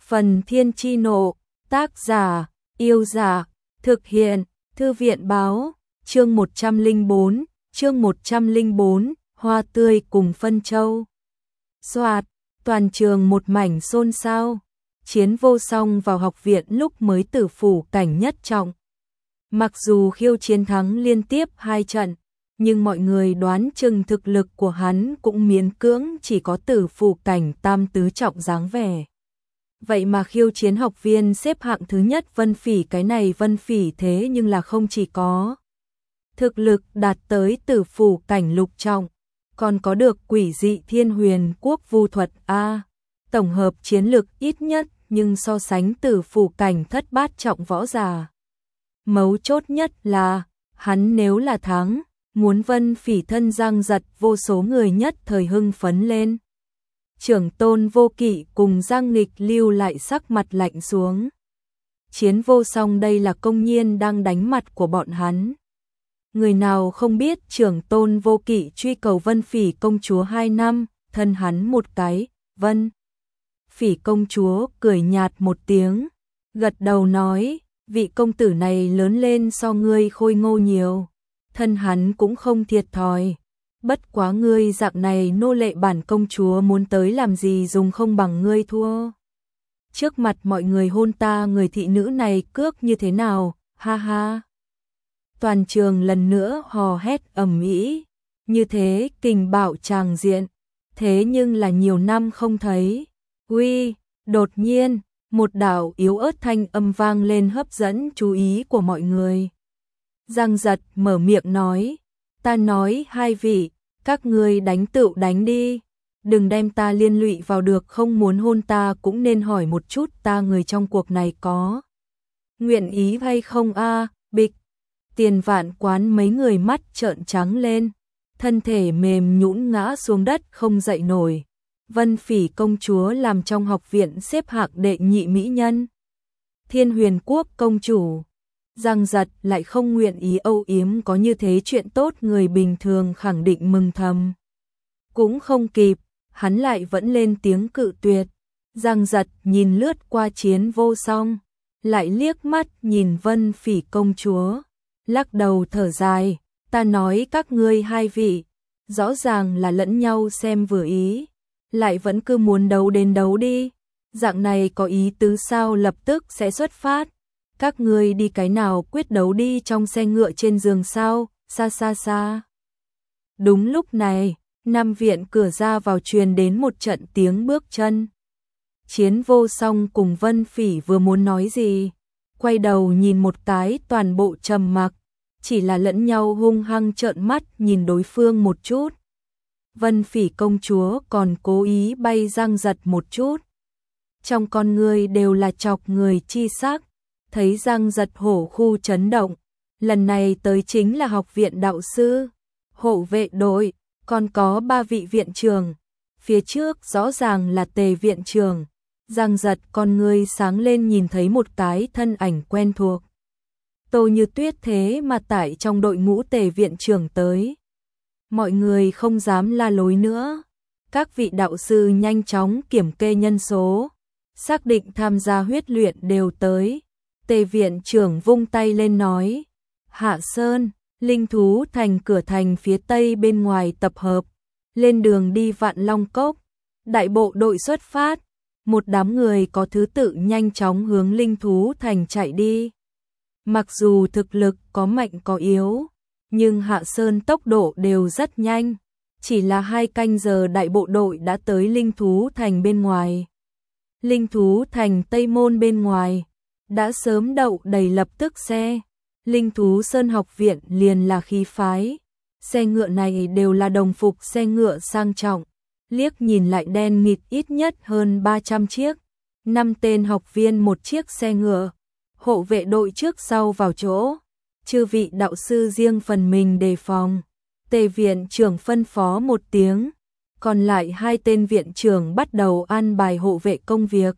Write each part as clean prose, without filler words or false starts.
Phần Thiên Chi Nộ, tác giả, Yêu Giả, thực hiện, Thư viện Báo, chương 104, Hoa Tươi cùng Phân Châu. Soạt, toàn trường một mảnh xôn xao, Chiến Vô Song vào học viện lúc mới tử phủ cảnh nhất trọng. Mặc dù khiêu chiến thắng liên tiếp 2 trận, nhưng mọi người đoán chừng thực lực của hắn cũng miễn cưỡng chỉ có tử phủ cảnh tam tứ trọng dáng vẻ. Vậy mà khiêu chiến học viên xếp hạng thứ nhất Vân Phỉ, cái này Vân Phỉ thế nhưng là không chỉ có thực lực đạt tới tử phủ cảnh lục trọng, còn có được quỷ dị thiên huyền quốc vu thuật A, tổng hợp chiến lực ít nhất nhưng so sánh tử phủ cảnh thất bát trọng võ giả. Mấu chốt nhất là, hắn nếu là thắng, muốn Vân Phỉ thân Giang Giật vô số người nhất thời hưng phấn lên. Trưởng Tôn Vô Kỵ cùng Giang Nghịch Lưu lại sắc mặt lạnh xuống. Chiến Vô Song đây là công nhiên đang đánh mặt của bọn hắn. Người nào không biết Trưởng Tôn Vô Kỵ truy cầu Vân Phỉ công chúa 2 năm, thân hắn một cái, Vân Phỉ công chúa cười nhạt một tiếng, gật đầu nói, vị công tử này lớn lên so ngươi khôi ngô nhiều, thân hắn cũng không thiệt thòi. Bất quá ngươi dạng này nô lệ bản công chúa muốn tới làm gì dùng không bằng ngươi thua. Trước mặt mọi người hôn ta, người thị nữ này cước như thế nào, ha ha. Toàn trường lần nữa hò hét ầm ĩ, như thế kình bạo tràng diện, thế nhưng là nhiều năm không thấy. Uy, đột nhiên, một đạo yếu ớt thanh âm vang lên hấp dẫn chú ý của mọi người. Giang Giật mở miệng nói, ta nói hai vị, các ngươi đánh tựu đánh đi, đừng đem ta liên lụy vào được, không muốn hôn ta cũng nên hỏi một chút ta người trong cuộc này có nguyện ý hay không a. Bịch, Tiền Vạn Quán mấy người mắt trợn trắng lên, thân thể mềm nhũn ngã xuống đất không dậy nổi. Vân Phỉ công chúa làm trong học viện xếp hạng đệ nhị mỹ nhân. Thiên Huyền Quốc công chủ. Giang Giật lại không nguyện ý âu yếm, có như thế chuyện tốt người bình thường khẳng định mừng thầm. Cũng không kịp, hắn lại vẫn lên tiếng cự tuyệt. Giang Giật nhìn lướt qua Chiến Vô Song, lại liếc mắt nhìn Vân Phỉ công chúa, lắc đầu thở dài, ta nói các ngươi hai vị, rõ ràng là lẫn nhau xem vừa ý, lại vẫn cứ muốn đấu đến đấu đi, dạng này có ý tứ sao, lập tức sẽ xuất phát. Các ngươi đi cái nào quyết đấu đi, trong xe ngựa trên giường sao, xa xa xa. Đúng lúc này, Nam viện cửa ra vào truyền đến một trận tiếng bước chân. Chiến Vô Song cùng Vân Phỉ vừa muốn nói gì, quay đầu nhìn một cái toàn bộ trầm mặc, chỉ là lẫn nhau hung hăng trợn mắt nhìn đối phương một chút. Vân Phỉ công chúa còn cố ý bay Giang Giật một chút. Trong con người đều là chọc người chi sắc. Thấy Giang Giật hổ khu chấn động, lần này tới chính là học viện đạo sư, hộ vệ đội, còn có 3 vị viện trưởng, phía trước rõ ràng là Tề viện trưởng. Giang Giật con ngươi sáng lên nhìn thấy một cái thân ảnh quen thuộc. Tô Như Tuyết thế mà tại trong đội ngũ Tề viện trưởng tới. Mọi người không dám la lối nữa, các vị đạo sư nhanh chóng kiểm kê nhân số, xác định tham gia huyết luyện đều tới. Tề viện trưởng vung tay lên nói, Hạ Sơn, Linh Thú Thành cửa thành phía tây bên ngoài tập hợp, lên đường đi Vạn Long Cốc. Đại bộ đội xuất phát, một đám người có thứ tự nhanh chóng hướng Linh Thú Thành chạy đi. Mặc dù thực lực có mạnh có yếu, nhưng Hạ Sơn tốc độ đều rất nhanh, chỉ là 2 canh giờ đại bộ đội đã tới Linh Thú Thành bên ngoài. Linh Thú Thành Tây Môn bên ngoài đã sớm đậu đầy lập tức xe. Linh Thú Sơn học viện liền là khí phái, xe ngựa này đều là đồng phục xe ngựa sang trọng, liếc nhìn lại đen nghịt, ít nhất hơn 300 chiếc, 5 tên học viên một chiếc xe ngựa, hộ vệ đội trước sau vào chỗ, chư vị đạo sư riêng phần mình đề phòng. Tề viện trưởng phân phó một tiếng, còn lại 2 tên viện trưởng bắt đầu an bài hộ vệ công việc.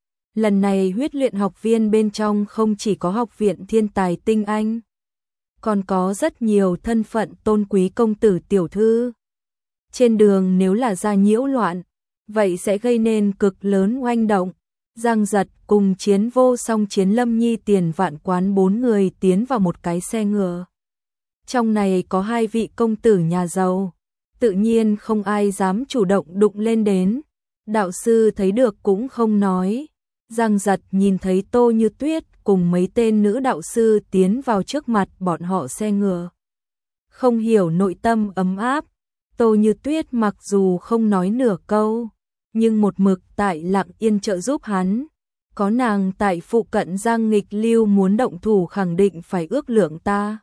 Lần này huyết luyện học viên bên trong không chỉ có học viện thiên tài tinh anh, còn có rất nhiều thân phận tôn quý công tử tiểu thư. Trên đường nếu là ra nhiễu loạn, vậy sẽ gây nên cực lớn oanh động. Giang Giật cùng Chiến Vô Song, Chiến Lâm Nhi, Tiền Vạn Quán 4 người tiến vào một cái xe ngựa. Trong này có 2 vị công tử nhà giàu, tự nhiên không ai dám chủ động đụng lên đến. Đạo sư thấy được cũng không nói. Giang Giật nhìn thấy Tô Như Tuyết cùng mấy tên nữ đạo sư tiến vào trước mặt bọn họ xe ngựa. Không hiểu nội tâm ấm áp. Tô Như Tuyết mặc dù không nói nửa câu, nhưng một mực tại lặng yên trợ giúp hắn. Có nàng tại phụ cận, Giang Nghịch Lưu muốn động thủ khẳng định phải ước lượng ta.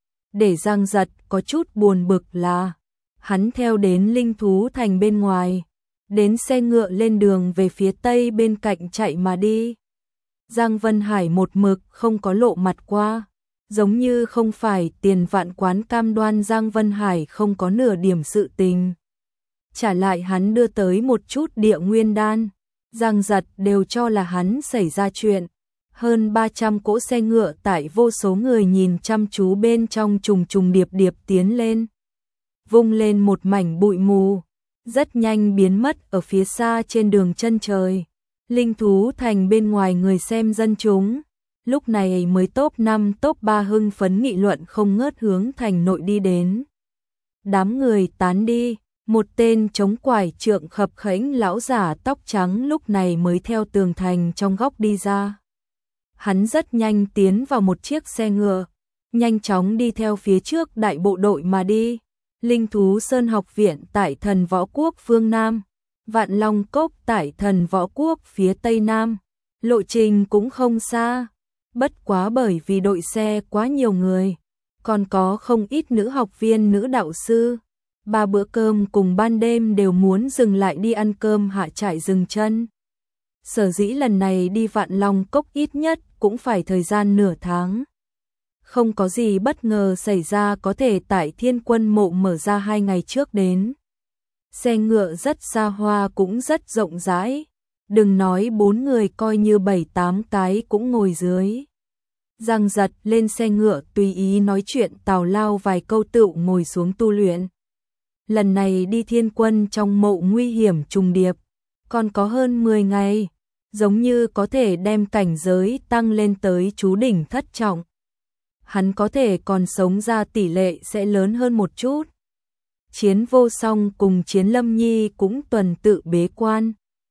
Để Giang Giật có chút buồn bực là hắn theo đến Linh Thú Thành bên ngoài, đến xe ngựa lên đường về phía tây bên cạnh chạy mà đi. Giang Vân Hải một mực không có lộ mặt qua, giống như không phải Tiền Vạn Quán cam đoan Giang Vân Hải không có nửa điểm sự tình. Trả lại hắn đưa tới một chút địa nguyên đan, Giang Giật đều cho là hắn xảy ra chuyện. Hơn 300 cỗ xe ngựa tại vô số người nhìn chăm chú bên trong trùng trùng điệp điệp tiến lên. Vung lên một mảnh bụi mù, rất nhanh biến mất ở phía xa trên đường chân trời. Linh Thú Thành bên ngoài, người xem dân chúng lúc này mới top 5 top 3 hưng phấn nghị luận không ngớt hướng thành nội đi đến. Đám người tán đi, một tên chống quải trượng khập khẽnh lão giả tóc trắng lúc này mới theo tường thành trong góc đi ra. Hắn rất nhanh tiến vào một chiếc xe ngựa, nhanh chóng đi theo phía trước đại bộ đội mà đi. Linh Thú Sơn học viện tại Thần Võ Quốc phương Nam, Vạn Long Cốc tại Thần Võ Quốc phía Tây Nam. Lộ trình cũng không xa, bất quá bởi vì đội xe quá nhiều người, còn có không ít nữ học viên, nữ đạo sư. 3 bữa cơm cùng ban đêm đều muốn dừng lại đi ăn cơm hạ trại dừng chân. Sở dĩ lần này đi Vạn Long Cốc ít nhất cũng phải thời gian nửa tháng. Không có gì bất ngờ xảy ra có thể tại Thiên Quân Mộ mở ra 2 ngày trước đến. Xe ngựa rất xa hoa cũng rất rộng rãi. Đừng nói 4 người, coi như 7-8 cái cũng ngồi dưới. Giang Giật lên xe ngựa tùy ý nói chuyện tào lao vài câu tựu ngồi xuống tu luyện. Lần này đi Thiên Quân trong mộ nguy hiểm trùng điệp, còn có hơn 10 ngày, giống như có thể đem cảnh giới tăng lên tới chú đỉnh thất trọng. Hắn có thể còn sống ra tỷ lệ sẽ lớn hơn một chút. Chiến Vô Song cùng Chiến Lâm Nhi cũng tuần tự bế quan.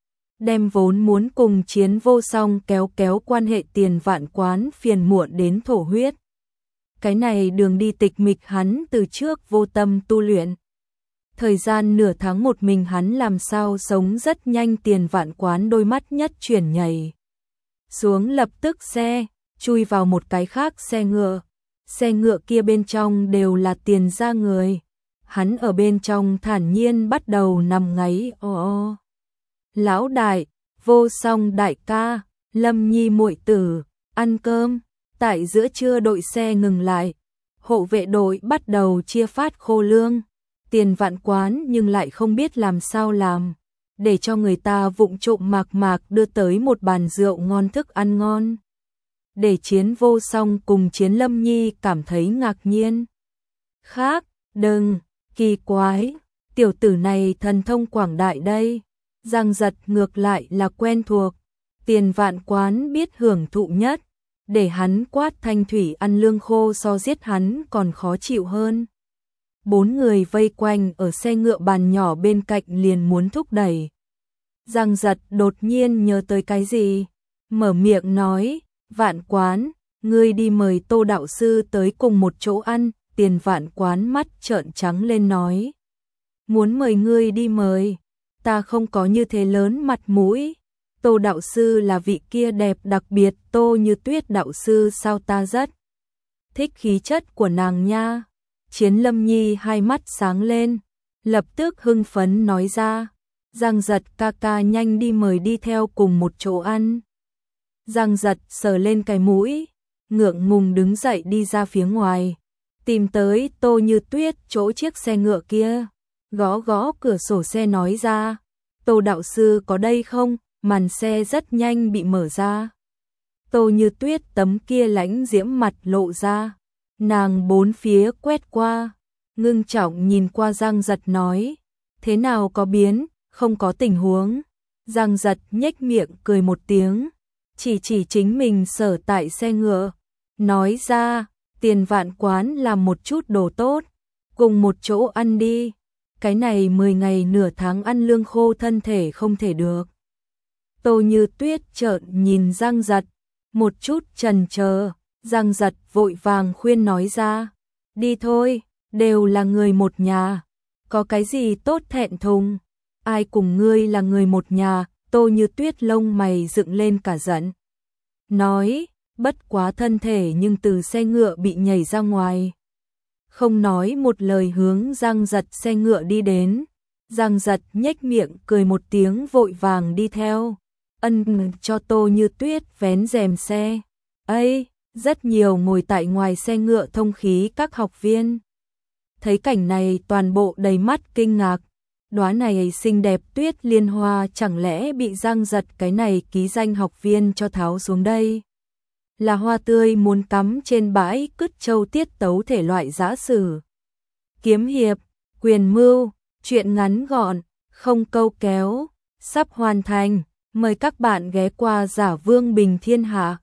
Đem vốn muốn cùng Chiến Vô Song kéo quan hệ Tiền Vạn Quán phiền muộn đến thổ huyết. Cái này đường đi tịch mịch hắn từ trước vô tâm tu luyện. Thời gian nửa tháng một mình hắn làm sao sống rất nhanh. Tiền Vạn Quán đôi mắt nhất chuyển nhảy xuống, lập tức xe chui vào một cái khác xe ngựa. Xe ngựa kia bên trong đều là Tiền gia người. Hắn ở bên trong thản nhiên bắt đầu nằm ngáy o. Lão đại, Vô Song đại ca, Lâm Nhi muội tử, ăn cơm. Tại giữa trưa đội xe ngừng lại, hộ vệ đội bắt đầu chia phát khô lương. Tiền Vạn Quán nhưng lại không biết làm sao làm, để cho người ta vụng trộm mạc đưa tới một bàn rượu ngon, thức ăn ngon. Để Chiến Vô Song cùng Chiến Lâm Nhi cảm thấy ngạc nhiên. Khác, đừng, kỳ quái, tiểu tử này thần thông quảng đại đây. Giang Giật ngược lại là quen thuộc. Tiền Vạn Quán biết hưởng thụ nhất, để hắn quát thanh thủy ăn lương khô so giết hắn còn khó chịu hơn. 4 người vây quanh ở xe ngựa bàn nhỏ bên cạnh liền muốn thúc đẩy. Giang Giật đột nhiên nhớ tới cái gì, mở miệng nói, Vạn Quán, ngươi đi mời Tô đạo sư tới cùng một chỗ ăn. Tiền Vạn Quán mắt trợn trắng lên nói, muốn mời ngươi đi mời, ta không có như thế lớn mặt mũi. Tô đạo sư là vị kia đẹp đặc biệt Tô Như Tuyết đạo sư sao, ta rất thích khí chất của nàng nha. Chiến Lâm Nhi hai mắt sáng lên, lập tức hưng phấn nói ra, Giang Giật ca ca nhanh đi mời đi theo cùng một chỗ ăn. Giang Giật sờ lên cái mũi, ngượng ngùng đứng dậy đi ra phía ngoài, tìm tới Tô Như Tuyết chỗ chiếc xe ngựa kia, gõ gõ cửa sổ xe nói ra, Tô đạo sư có đây không? Màn xe rất nhanh bị mở ra. Tô Như Tuyết tấm kia lãnh diễm mặt lộ ra, nàng bốn phía quét qua, ngưng trọng nhìn qua Giang Giật nói, thế nào, có biến, không có tình huống. Giang Giật nhếch miệng cười một tiếng, chỉ chính mình sở tại xe ngựa, nói ra, Tiền Vạn quán làm một chút đồ tốt, cùng một chỗ ăn đi, cái này 10 ngày nửa tháng ăn lương khô thân thể không thể được. Tô Như Tuyết trợn nhìn Giang Giật, một chút chần chờ, Giang Giật vội vàng khuyên nói ra, đi thôi, đều là người một nhà, có cái gì tốt thẹn thùng, ai cùng ngươi là người một nhà. Tô Như Tuyết lông mày dựng lên cả giận, nói, bất quá thân thể nhưng từ xe ngựa bị nhảy ra ngoài. Không nói một lời hướng Giang Giật xe ngựa đi đến, Giang Giật nhếch miệng cười một tiếng vội vàng đi theo, ân cho Tô Như Tuyết vén rèm xe. Ây, rất nhiều ngồi tại ngoài xe ngựa thông khí các học viên. Thấy cảnh này toàn bộ đầy mắt kinh ngạc. Đóa này xinh đẹp Tuyết Liên Hoa chẳng lẽ bị Giang Giật cái này ký danh học viên cho tháo xuống đây? Là hoa tươi muốn cắm trên bãi cứt châu tiết tấu thể loại giã sử. Kiếm hiệp, quyền mưu, chuyện ngắn gọn, không câu kéo, sắp hoàn thành. Mời các bạn ghé qua Giả Vương Bình Thiên Hạ.